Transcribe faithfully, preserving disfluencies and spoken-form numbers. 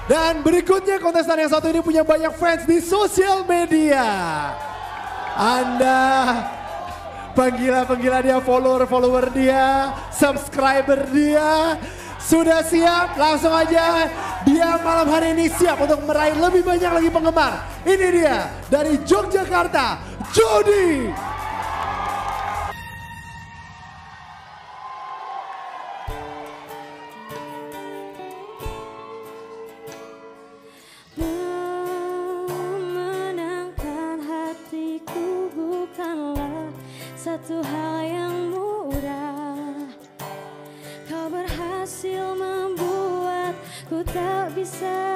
Dan berikutnya kontestan yang satu ini punya banyak fans di sosial media. Anda penggila-penggila dia, follower-follower dia, subscriber dia. Sudah siap? Langsung aja. Dia malam hari ini siap untuk meraih lebih banyak lagi penggemar. Ini dia dari Yogyakarta, Jody. Satu hal yang mudah, kau berhasil membuatku tak bisa